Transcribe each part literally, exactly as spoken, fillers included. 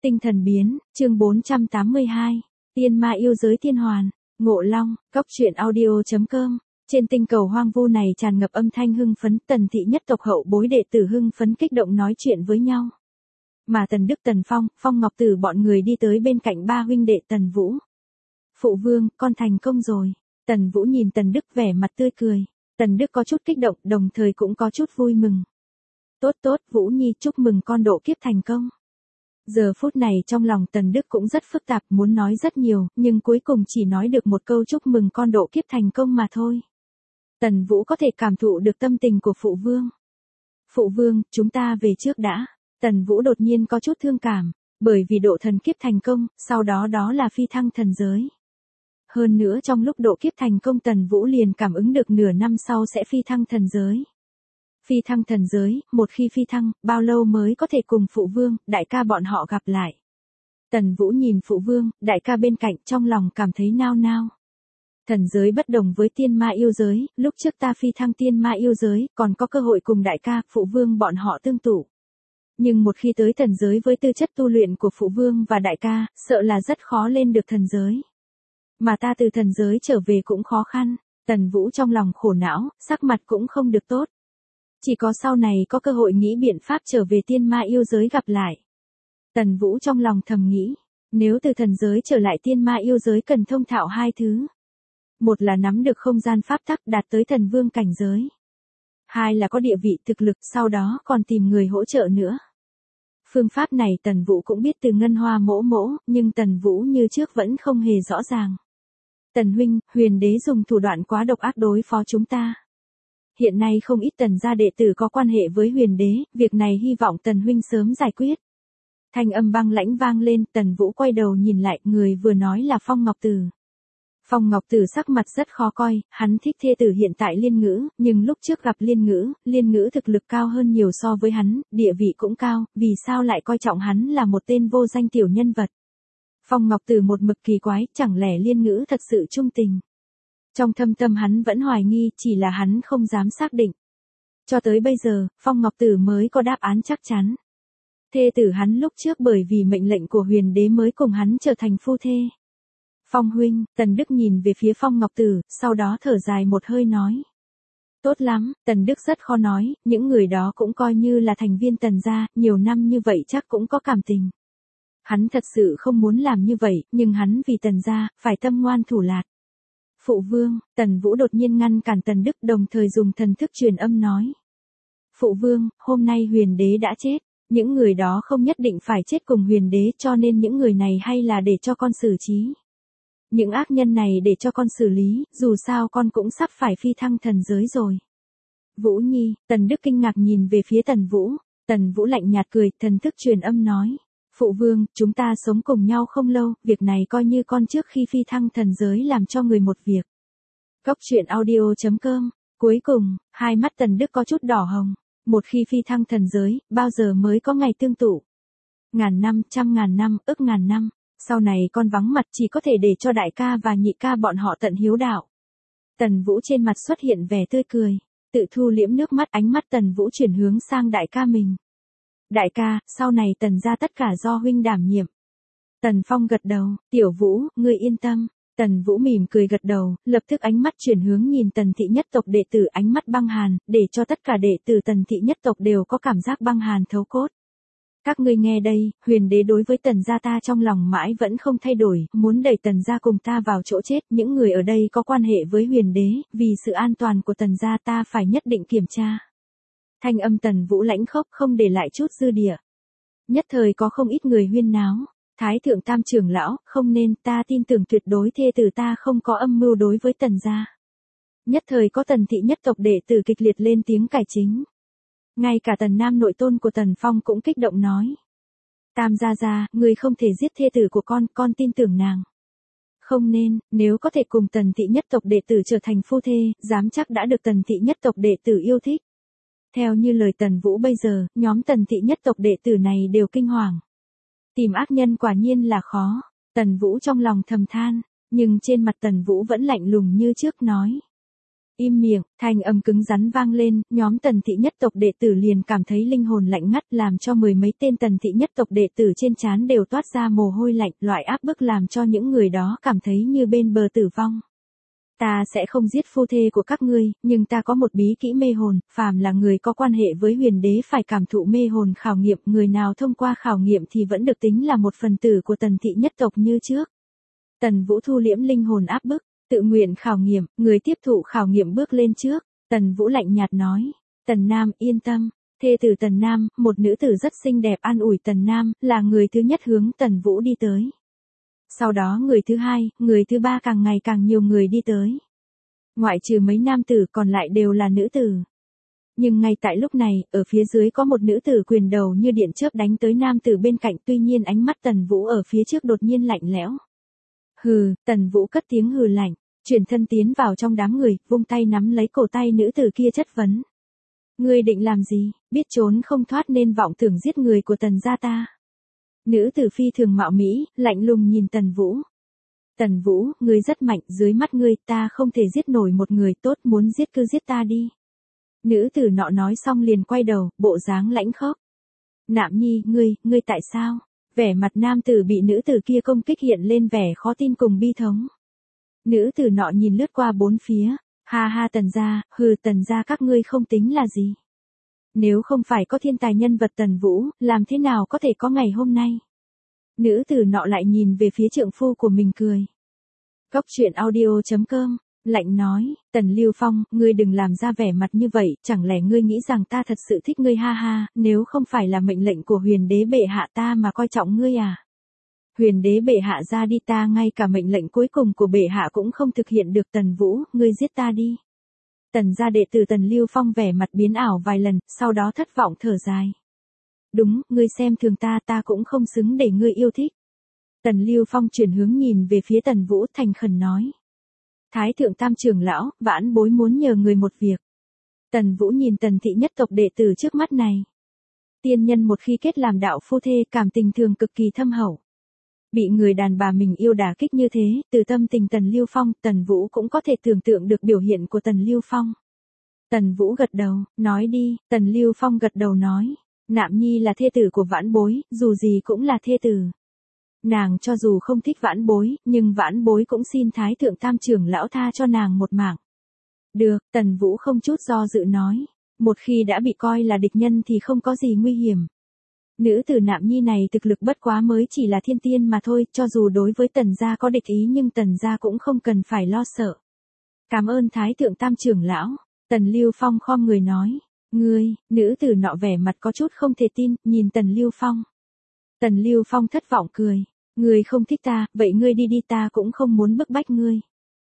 Tinh thần biến, chương bốn trăm tám mươi hai. Tiên ma yêu giới tiên hoàn, Ngộ Long, Cốc truyện audio.com. Trên tinh cầu hoang vu này tràn ngập âm thanh hưng phấn, Tần thị nhất tộc hậu bối đệ tử hưng phấn kích động nói chuyện với nhau. Mà Tần Đức, Tần Phong, Phong Ngọc Tử bọn người đi tới bên cạnh ba huynh đệ Tần Vũ. Phụ vương, con thành công rồi. Tần Vũ nhìn Tần Đức vẻ mặt tươi cười. Tần Đức có chút kích động, đồng thời cũng có chút vui mừng. Tốt tốt, Vũ Nhi, chúc mừng con độ kiếp thành công. Giờ phút này trong lòng Tần Đức cũng rất phức tạp, muốn nói rất nhiều, nhưng cuối cùng chỉ nói được một câu chúc mừng con độ kiếp thành công mà thôi. Tần Vũ có thể cảm thụ được tâm tình của phụ vương. Phụ vương, chúng ta về trước đã. Tần Vũ đột nhiên có chút thương cảm, bởi vì độ thần kiếp thành công, sau đó đó là phi thăng thần giới. Hơn nữa trong lúc độ kiếp thành công Tần Vũ liền cảm ứng được nửa năm sau sẽ phi thăng thần giới. Phi thăng thần giới, một khi phi thăng, bao lâu mới có thể cùng phụ vương, đại ca bọn họ gặp lại. Tần Vũ nhìn phụ vương, đại ca bên cạnh trong lòng cảm thấy nao nao. Thần giới bất đồng với tiên ma yêu giới, lúc trước ta phi thăng tiên ma yêu giới, còn có cơ hội cùng đại ca, phụ vương bọn họ tương tụ. Nhưng một khi tới thần giới với tư chất tu luyện của phụ vương và đại ca, sợ là rất khó lên được thần giới. Mà ta từ thần giới trở về cũng khó khăn, Tần Vũ trong lòng khổ não, sắc mặt cũng không được tốt. Chỉ có sau này có cơ hội nghĩ biện pháp trở về tiên ma yêu giới gặp lại. Tần Vũ trong lòng thầm nghĩ, nếu từ thần giới trở lại tiên ma yêu giới cần thông thạo hai thứ. Một là nắm được không gian pháp tắc đạt tới thần vương cảnh giới. Hai là có địa vị thực lực, sau đó còn tìm người hỗ trợ nữa. Phương pháp này Tần Vũ cũng biết từ Ngân Hoa mỗ mỗ, nhưng Tần Vũ như trước vẫn không hề rõ ràng. Tần huynh, Huyền đế dùng thủ đoạn quá độc ác đối phó chúng ta. Hiện nay không ít Tần gia đệ tử có quan hệ với Huyền đế, việc này hy vọng Tần huynh sớm giải quyết. Thanh âm băng lãnh vang lên, Tần Vũ quay đầu nhìn lại, người vừa nói là Phong Ngọc Tử. Phong Ngọc Tử sắc mặt rất khó coi, hắn thích thê tử hiện tại Liên Ngữ, nhưng lúc trước gặp Liên Ngữ, Liên Ngữ thực lực cao hơn nhiều so với hắn, địa vị cũng cao, vì sao lại coi trọng hắn là một tên vô danh tiểu nhân vật. Phong Ngọc Tử một mực kỳ quái, chẳng lẽ Liên Ngữ thật sự trung tình. Trong thâm tâm hắn vẫn hoài nghi, chỉ là hắn không dám xác định. Cho tới bây giờ, Phong Ngọc Tử mới có đáp án chắc chắn. Thê tử hắn lúc trước bởi vì mệnh lệnh của Huyền đế mới cùng hắn trở thành phu thê. Phong huynh, Tần Đức nhìn về phía Phong Ngọc Tử, sau đó thở dài một hơi nói. Tốt lắm, Tần Đức rất khó nói, những người đó cũng coi như là thành viên Tần gia, nhiều năm như vậy chắc cũng có cảm tình. Hắn thật sự không muốn làm như vậy, nhưng hắn vì Tần gia, phải tâm ngoan thủ lạt. Phụ vương, Tần Vũ đột nhiên ngăn cản Tần Đức, đồng thời dùng thần thức truyền âm nói. Phụ vương, hôm nay Huyền đế đã chết, những người đó không nhất định phải chết cùng Huyền đế, cho nên những người này hay là để cho con xử trí. Những ác nhân này để cho con xử lý, dù sao con cũng sắp phải phi thăng thần giới rồi. Vũ Nhi, Tần Đức kinh ngạc nhìn về phía Tần Vũ, Tần Vũ lạnh nhạt cười, thần thức truyền âm nói. Phụ vương, chúng ta sống cùng nhau không lâu, việc này coi như con trước khi phi thăng thần giới làm cho người một việc. Cốc truyện audio.com. Cuối cùng, hai mắt Tần Đức có chút đỏ hồng. Một khi phi thăng thần giới, bao giờ mới có ngày tương tụ? Ngàn năm, trăm ngàn năm, ức ngàn năm. Sau này con vắng mặt chỉ có thể để cho đại ca và nhị ca bọn họ tận hiếu đạo. Tần Vũ trên mặt xuất hiện vẻ tươi cười, tự thu liễm nước mắt, ánh mắt Tần Vũ chuyển hướng sang đại ca mình. Đại ca, sau này Tần gia tất cả do huynh đảm nhiệm. Tần Phong gật đầu, Tiểu Vũ, ngươi yên tâm. Tần Vũ mỉm cười gật đầu, lập tức ánh mắt chuyển hướng nhìn Tần thị nhất tộc đệ tử, ánh mắt băng hàn, để cho tất cả đệ tử Tần thị nhất tộc đều có cảm giác băng hàn thấu cốt. Các ngươi nghe đây, Huyền đế đối với Tần gia ta trong lòng mãi vẫn không thay đổi, muốn đẩy Tần gia cùng ta vào chỗ chết, những người ở đây có quan hệ với Huyền đế, vì sự an toàn của Tần gia ta phải nhất định kiểm tra. Thanh âm Tần Vũ lãnh khốc không để lại chút dư địa. Nhất thời có không ít người huyên náo, Thái thượng tam trưởng lão, không nên, ta tin tưởng tuyệt đối thê tử ta không có âm mưu đối với Tần gia. Nhất thời có Tần thị nhất tộc đệ tử kịch liệt lên tiếng cải chính. Ngay cả Tần Nam nội tôn của Tần Phong cũng kích động nói. Tam gia gia, người không thể giết thê tử của con, con tin tưởng nàng. Không nên, nếu có thể cùng Tần thị nhất tộc đệ tử trở thành phu thê, dám chắc đã được Tần thị nhất tộc đệ tử yêu thích. Theo như lời Tần Vũ bây giờ, nhóm Tần thị nhất tộc đệ tử này đều kinh hoàng. Tìm ác nhân quả nhiên là khó, Tần Vũ trong lòng thầm than, nhưng trên mặt Tần Vũ vẫn lạnh lùng như trước nói. Im miệng, thanh âm cứng rắn vang lên, nhóm Tần thị nhất tộc đệ tử liền cảm thấy linh hồn lạnh ngắt, làm cho mười mấy tên Tần thị nhất tộc đệ tử trên trán đều toát ra mồ hôi lạnh, loại áp bức làm cho những người đó cảm thấy như bên bờ tử vong. Ta sẽ không giết phu thê của các ngươi, nhưng ta có một bí kỹ mê hồn, phàm là người có quan hệ với huyền đế phải cảm thụ mê hồn khảo nghiệm, người nào thông qua khảo nghiệm thì vẫn được tính là một phần tử của Tần thị nhất tộc như trước. Tần Vũ thu liễm linh hồn áp bức, tự nguyện khảo nghiệm, người tiếp thụ khảo nghiệm bước lên trước. Tần Vũ lạnh nhạt nói, Tần Nam yên tâm, thê tử Tần Nam, một nữ tử rất xinh đẹp an ủi Tần Nam, là người thứ nhất hướng Tần Vũ đi tới. Sau đó người thứ hai, người thứ ba càng ngày càng nhiều người đi tới. Ngoại trừ mấy nam tử còn lại đều là nữ tử. Nhưng ngay tại lúc này, ở phía dưới có một nữ tử quyền đầu như điện chớp đánh tới nam tử bên cạnh, tuy nhiên ánh mắt Tần Vũ ở phía trước đột nhiên lạnh lẽo. Hừ, Tần Vũ cất tiếng hừ lạnh, chuyển thân tiến vào trong đám người, vung tay nắm lấy cổ tay nữ tử kia chất vấn. Ngươi định làm gì, biết trốn không thoát nên vọng tưởng giết người của Tần gia ta. Nữ tử phi thường mạo mỹ, lạnh lùng nhìn Tần Vũ. Tần Vũ, ngươi rất mạnh, dưới mắt ngươi ta không thể giết nổi một người, tốt muốn giết cứ giết ta đi. Nữ tử nọ nói xong liền quay đầu, bộ dáng lãnh khốc. Nạm Nhi, ngươi, ngươi tại sao? Vẻ mặt nam tử bị nữ tử kia công kích hiện lên vẻ khó tin cùng bi thống. Nữ tử nọ nhìn lướt qua bốn phía, ha ha Tần gia, hừ Tần gia các ngươi không tính là gì. Nếu không phải có thiên tài nhân vật Tần Vũ, làm thế nào có thể có ngày hôm nay? Nữ tử nọ lại nhìn về phía trượng phu của mình cười. Cốc truyện audio chấm com, lạnh nói, Tần Lưu Phong, ngươi đừng làm ra vẻ mặt như vậy, chẳng lẽ ngươi nghĩ rằng ta thật sự thích ngươi ha ha, nếu không phải là mệnh lệnh của huyền đế bệ hạ ta mà coi trọng ngươi à? Huyền đế bệ hạ ra đi, ta ngay cả mệnh lệnh cuối cùng của bệ hạ cũng không thực hiện được. Tần Vũ, ngươi giết ta đi. Tần gia đệ tử Tần Lưu Phong vẻ mặt biến ảo vài lần, sau đó thất vọng thở dài. Đúng, ngươi xem thường ta, ta cũng không xứng để ngươi yêu thích. Tần Lưu Phong chuyển hướng nhìn về phía Tần Vũ thành khẩn nói. Thái thượng tam trưởng lão, vãn bối muốn nhờ người một việc. Tần Vũ nhìn Tần thị nhất tộc đệ tử trước mắt này. Tiên nhân một khi kết làm đạo phu thê, cảm tình thường cực kỳ thâm hậu. Bị người đàn bà mình yêu đả kích như thế, từ tâm tình Tần Lưu Phong, Tần Vũ cũng có thể tưởng tượng được biểu hiện của Tần Lưu Phong. Tần Vũ gật đầu, nói đi, Tần Lưu Phong gật đầu nói. Nạm Nhi là thê tử của vãn bối, dù gì cũng là thê tử. Nàng cho dù không thích vãn bối, nhưng vãn bối cũng xin Thái thượng tam trưởng lão tha cho nàng một mạng. Được, Tần Vũ không chút do dự nói. Một khi đã bị coi là địch nhân thì không có gì nguy hiểm. Nữ tử Nạm Nhi này thực lực bất quá mới chỉ là thiên tiên mà thôi, cho dù đối với Tần gia có địch ý nhưng Tần gia cũng không cần phải lo sợ. Cảm ơn Thái thượng tam trưởng lão, Tần Lưu Phong khom người nói. Ngươi, nữ tử nọ vẻ mặt có chút không thể tin, nhìn Tần Lưu Phong. Tần Lưu Phong thất vọng cười. Ngươi không thích ta, vậy ngươi đi đi, ta cũng không muốn bức bách ngươi.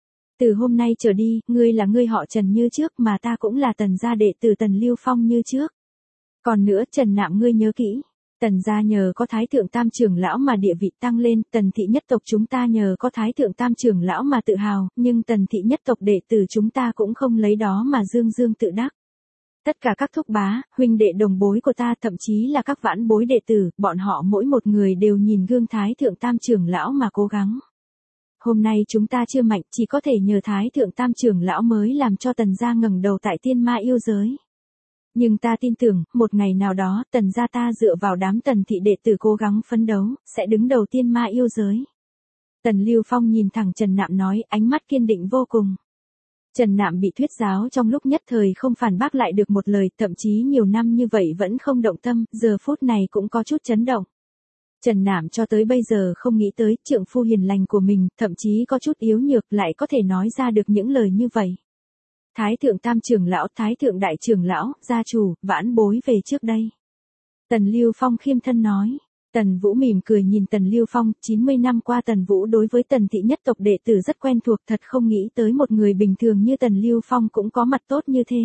Từ hôm nay trở đi, ngươi là ngươi họ Trần như trước mà ta cũng là Tần gia đệ tử Tần Lưu Phong như trước. Còn nữa Trần Nạm ngươi nhớ kỹ. Tần gia nhờ có Thái thượng tam trưởng lão mà địa vị tăng lên, Tần thị nhất tộc chúng ta nhờ có Thái thượng tam trưởng lão mà tự hào, nhưng Tần thị nhất tộc đệ tử chúng ta cũng không lấy đó mà dương dương tự đắc. Tất cả các thúc bá, huynh đệ đồng bối của ta, thậm chí là các vãn bối đệ tử, bọn họ mỗi một người đều nhìn gương Thái thượng tam trưởng lão mà cố gắng. Hôm nay chúng ta chưa mạnh, chỉ có thể nhờ Thái thượng tam trưởng lão mới làm cho Tần gia ngẩng đầu tại tiên ma yêu giới. Nhưng ta tin tưởng, một ngày nào đó, Tần gia ta dựa vào đám Tần thị đệ tử cố gắng phấn đấu, sẽ đứng đầu tiên ma yêu giới. Tần Lưu Phong nhìn thẳng Trần Nạm nói, ánh mắt kiên định vô cùng. Trần Nạm bị thuyết giáo trong lúc nhất thời không phản bác lại được một lời, thậm chí nhiều năm như vậy vẫn không động tâm, giờ phút này cũng có chút chấn động. Trần Nạm cho tới bây giờ không nghĩ tới trượng phu hiền lành của mình, thậm chí có chút yếu nhược lại có thể nói ra được những lời như vậy. Thái thượng tam trưởng lão, Thái thượng đại trưởng lão, gia chủ, vãn bối về trước đây. Tần Lưu Phong khiêm thân nói. Tần Vũ mỉm cười nhìn Tần Lưu Phong, chín mươi năm qua Tần Vũ đối với Tần thị nhất tộc đệ tử rất quen thuộc, thật không nghĩ tới một người bình thường như Tần Lưu Phong cũng có mặt tốt như thế.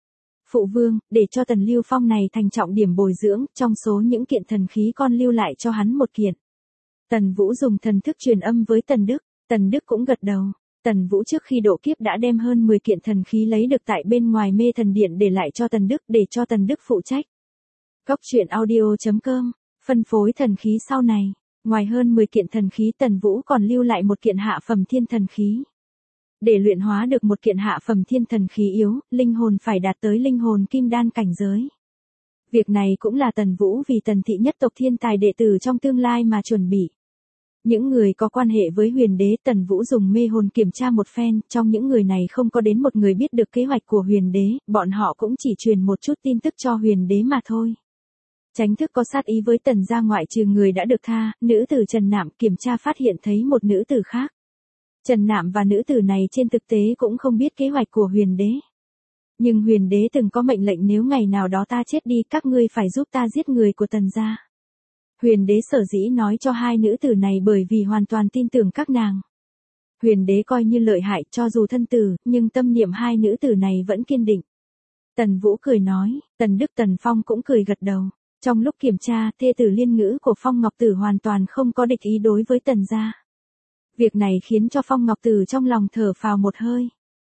Phụ vương, để cho Tần Lưu Phong này thành trọng điểm bồi dưỡng, trong số những kiện thần khí con lưu lại cho hắn một kiện. Tần Vũ dùng thần thức truyền âm với Tần Đức, Tần Đức cũng gật đầu. Tần Vũ trước khi độ kiếp đã đem hơn mười kiện thần khí lấy được tại bên ngoài mê thần điện để lại cho Tần Đức, để cho Tần Đức phụ trách. Cốc truyện audio chấm com, phân phối thần khí sau này, ngoài hơn mười kiện thần khí Tần Vũ còn lưu lại một kiện hạ phẩm thiên thần khí. để luyện hóa được một kiện hạ phẩm thiên thần khí yếu, linh hồn phải đạt tới linh hồn kim đan cảnh giới. Việc này cũng là Tần Vũ vì Tần thị nhất tộc thiên tài đệ tử trong tương lai mà chuẩn bị. Những người có quan hệ với huyền đế, Tần Vũ dùng mê hồn kiểm tra một phen, trong những người này không có đến một người biết được kế hoạch của huyền đế, bọn họ cũng chỉ truyền một chút tin tức cho huyền đế mà thôi. Chánh thức có sát ý với Tần gia ngoại trừ người đã được tha, nữ tử Trần Nạm kiểm tra phát hiện thấy một nữ tử khác. Trần Nạm và nữ tử này trên thực tế cũng không biết kế hoạch của huyền đế. Nhưng huyền đế từng có mệnh lệnh nếu ngày nào đó ta chết đi các ngươi phải giúp ta giết người của Tần gia. Huyền đế sở dĩ nói cho hai nữ tử này bởi vì hoàn toàn tin tưởng các nàng. Huyền đế coi như lợi hại cho dù thân tử, nhưng tâm niệm hai nữ tử này vẫn kiên định. Tần Vũ cười nói, Tần Đức Tần Phong cũng cười gật đầu. Trong lúc kiểm tra, thê tử liên ngữ của Phong Ngọc Tử hoàn toàn không có địch ý đối với Tần gia. Việc này khiến cho Phong Ngọc Tử trong lòng thở phào một hơi.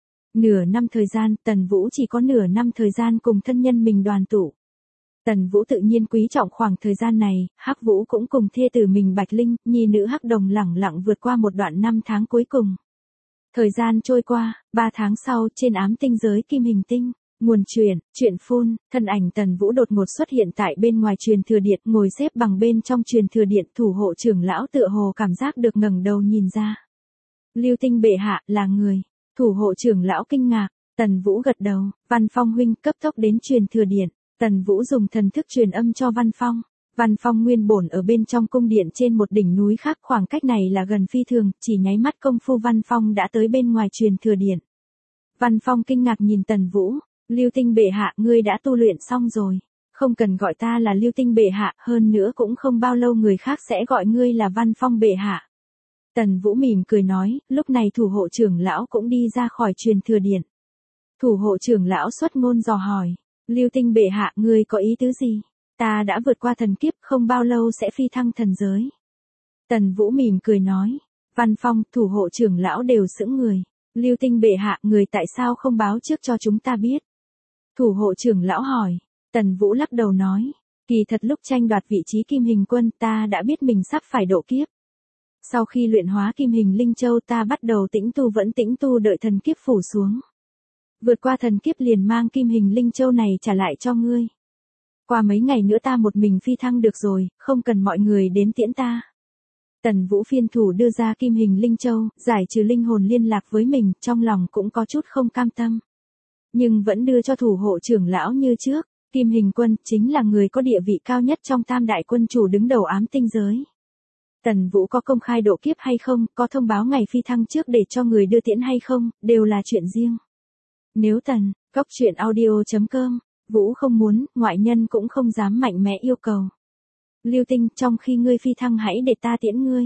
Nửa năm thời gian, Tần Vũ chỉ có nửa năm thời gian cùng thân nhân mình đoàn tụ. Tần Vũ tự nhiên quý trọng khoảng thời gian này, Hắc Vũ cũng cùng thê tử mình Bạch Linh, nhi nữ Hắc Đồng lẳng lặng vượt qua một đoạn năm tháng cuối cùng. Thời gian trôi qua, ba tháng sau, trên ám tinh giới Kim Hình Tinh, nguồn truyền, truyện phun, thân ảnh Tần Vũ đột ngột xuất hiện tại bên ngoài truyền thừa điện, ngồi xếp bằng bên trong truyền thừa điện, thủ hộ trưởng lão tựa hồ cảm giác được ngẩng đầu nhìn ra. Lưu Tinh bệ hạ là người. Thủ hộ trưởng lão kinh ngạc, Tần Vũ gật đầu, Văn Phong huynh cấp tốc đến truyền thừa điện. Tần Vũ dùng thần thức truyền âm cho Văn Phong. Văn Phong nguyên bổn ở bên trong cung điện trên một đỉnh núi khác, khoảng cách này là gần phi thường, chỉ nháy mắt công phu Văn Phong đã tới bên ngoài truyền thừa điện. Văn Phong kinh ngạc nhìn Tần Vũ, Lưu Tinh bệ hạ ngươi đã tu luyện xong rồi, không cần gọi ta là Lưu Tinh bệ hạ, hơn nữa cũng không bao lâu người khác sẽ gọi ngươi là Văn Phong bệ hạ. Tần Vũ mỉm cười nói, lúc này thủ hộ trưởng lão cũng đi ra khỏi truyền thừa điện. Thủ hộ trưởng lão xuất ngôn dò hỏi, Lưu Tinh bệ hạ ngươi có ý tứ gì? Ta đã vượt qua thần kiếp không bao lâu sẽ phi thăng thần giới. Tần Vũ mỉm cười nói, Văn Phong, thủ hộ trưởng lão đều sững người. Lưu Tinh bệ hạ người tại sao không báo trước cho chúng ta biết? Thủ hộ trưởng lão hỏi, Tần Vũ lắc đầu nói, kỳ thật lúc tranh đoạt vị trí Kim Hình Quân ta đã biết mình sắp phải độ kiếp. Sau khi luyện hóa Kim Hình Linh Châu ta bắt đầu tĩnh tu vẫn tĩnh tu đợi thần kiếp phủ xuống. Vượt qua thần kiếp liền mang Kim Hình Linh Châu này trả lại cho ngươi. Qua mấy ngày nữa ta một mình phi thăng được rồi, không cần mọi người đến tiễn ta. Tần Vũ phiên thủ đưa ra Kim Hình Linh Châu, giải trừ linh hồn liên lạc với mình, trong lòng cũng có chút không cam tâm. Nhưng vẫn đưa cho thủ hộ trưởng lão như trước, Kim Hình Quân chính là người có địa vị cao nhất trong tam đại quân chủ đứng đầu ám tinh giới. Tần Vũ có công khai độ kiếp hay không, có thông báo ngày phi thăng trước để cho người đưa tiễn hay không, đều là chuyện riêng. Nếu Tần, Cốc Truyện Audio chấm com, Vũ không muốn, ngoại nhân cũng không dám mạnh mẽ yêu cầu. Lưu Tinh, trong khi ngươi phi thăng hãy để ta tiễn ngươi.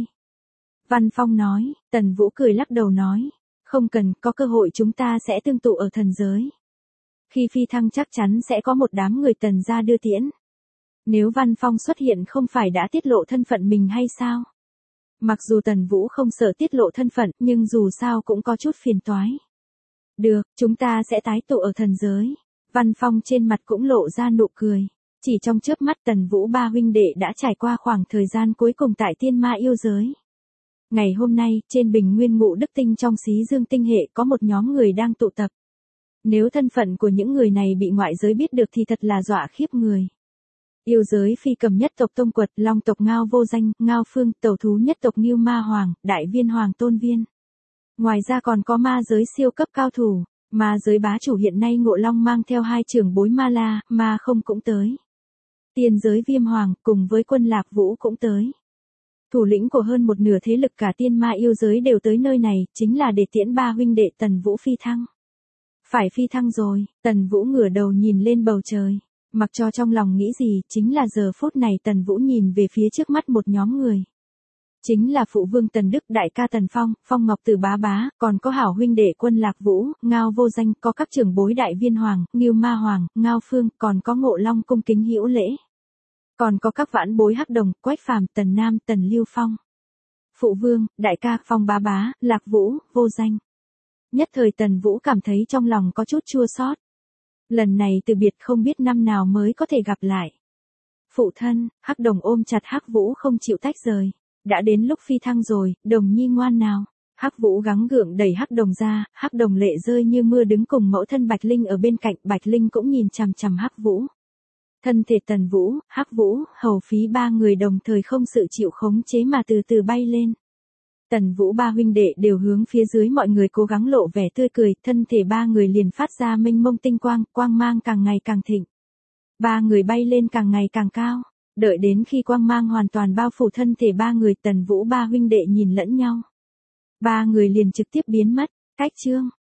Văn Phong nói, Tần Vũ cười lắc đầu nói, không cần, có cơ hội chúng ta sẽ tương tụ ở thần giới. Khi phi thăng chắc chắn sẽ có một đám người Tần gia đưa tiễn. Nếu Văn Phong xuất hiện không phải đã tiết lộ thân phận mình hay sao? Mặc dù Tần Vũ không sợ tiết lộ thân phận, nhưng dù sao cũng có chút phiền toái. Được, chúng ta sẽ tái tụ ở thần giới. Văn Phong trên mặt cũng lộ ra nụ cười. Chỉ trong chớp mắt Tần Vũ ba huynh đệ đã trải qua khoảng thời gian cuối cùng tại Tiên Ma yêu giới. Ngày hôm nay, trên bình nguyên Ngũ Đức Tinh trong Xí Dương Tinh hệ có một nhóm người đang tụ tập. Nếu thân phận của những người này bị ngoại giới biết được thì thật là dọa khiếp người. Yêu giới phi cầm nhất tộc Tông Quật, Long tộc Ngao Vô Danh, Ngao Phương, tẩu thú nhất tộc Ngưu Ma Hoàng, Đại Viên Hoàng Tôn Viên. Ngoài ra còn có ma giới siêu cấp cao thủ, ma giới bá chủ hiện nay Ngộ Long mang theo hai trưởng bối Ma La, Ma Không cũng tới. Tiên giới Viêm Hoàng cùng với quân Lạc Vũ cũng tới. Thủ lĩnh của hơn một nửa thế lực cả tiên ma yêu giới đều tới nơi này, chính là để tiễn ba huynh đệ Tần Vũ phi thăng. Phải phi thăng rồi, Tần Vũ ngửa đầu nhìn lên bầu trời. Mặc cho trong lòng nghĩ gì, chính là giờ phút này Tần Vũ nhìn về phía trước mắt một nhóm người. Chính là phụ vương Tần Đức, đại ca Tần Phong, Phong Ngọc Tử bá bá, còn có hảo huynh đệ quân Lạc Vũ, Ngao Vô Danh, có các trưởng bối Đại Viên Hoàng, Ngưu Ma Hoàng, Ngao Phương, còn có Ngộ Long cung kính hữu lễ. Còn có các vãn bối Hắc Đồng, Quách Phàm, Tần Nam, Tần Lưu Phong. Phụ vương, đại ca, Phong bá bá, Lạc Vũ, Vô Danh. Nhất thời Tần Vũ cảm thấy trong lòng có chút chua xót. Lần này từ biệt không biết năm nào mới có thể gặp lại. Phụ thân, Hắc Đồng ôm chặt Hắc Vũ không chịu tách rời. Đã đến lúc phi thăng rồi, Đồng nhi ngoan nào. Hắc Vũ gắng gượng đẩy Hắc Đồng ra, Hắc Đồng lệ rơi như mưa đứng cùng mẫu thân Bạch Linh ở bên cạnh, Bạch Linh cũng nhìn chằm chằm Hắc Vũ. Thân thể Tần Vũ, Hắc Vũ, Hầu Phí ba người đồng thời không sự chịu khống chế mà từ từ bay lên. Tần Vũ ba huynh đệ đều hướng phía dưới mọi người cố gắng lộ vẻ tươi cười, thân thể ba người liền phát ra mênh mông tinh quang, quang mang càng ngày càng thịnh. Ba người bay lên càng ngày càng cao, đợi đến khi quang mang hoàn toàn bao phủ thân thể ba người, Tần Vũ ba huynh đệ nhìn lẫn nhau. Ba người liền trực tiếp biến mất, cách chương.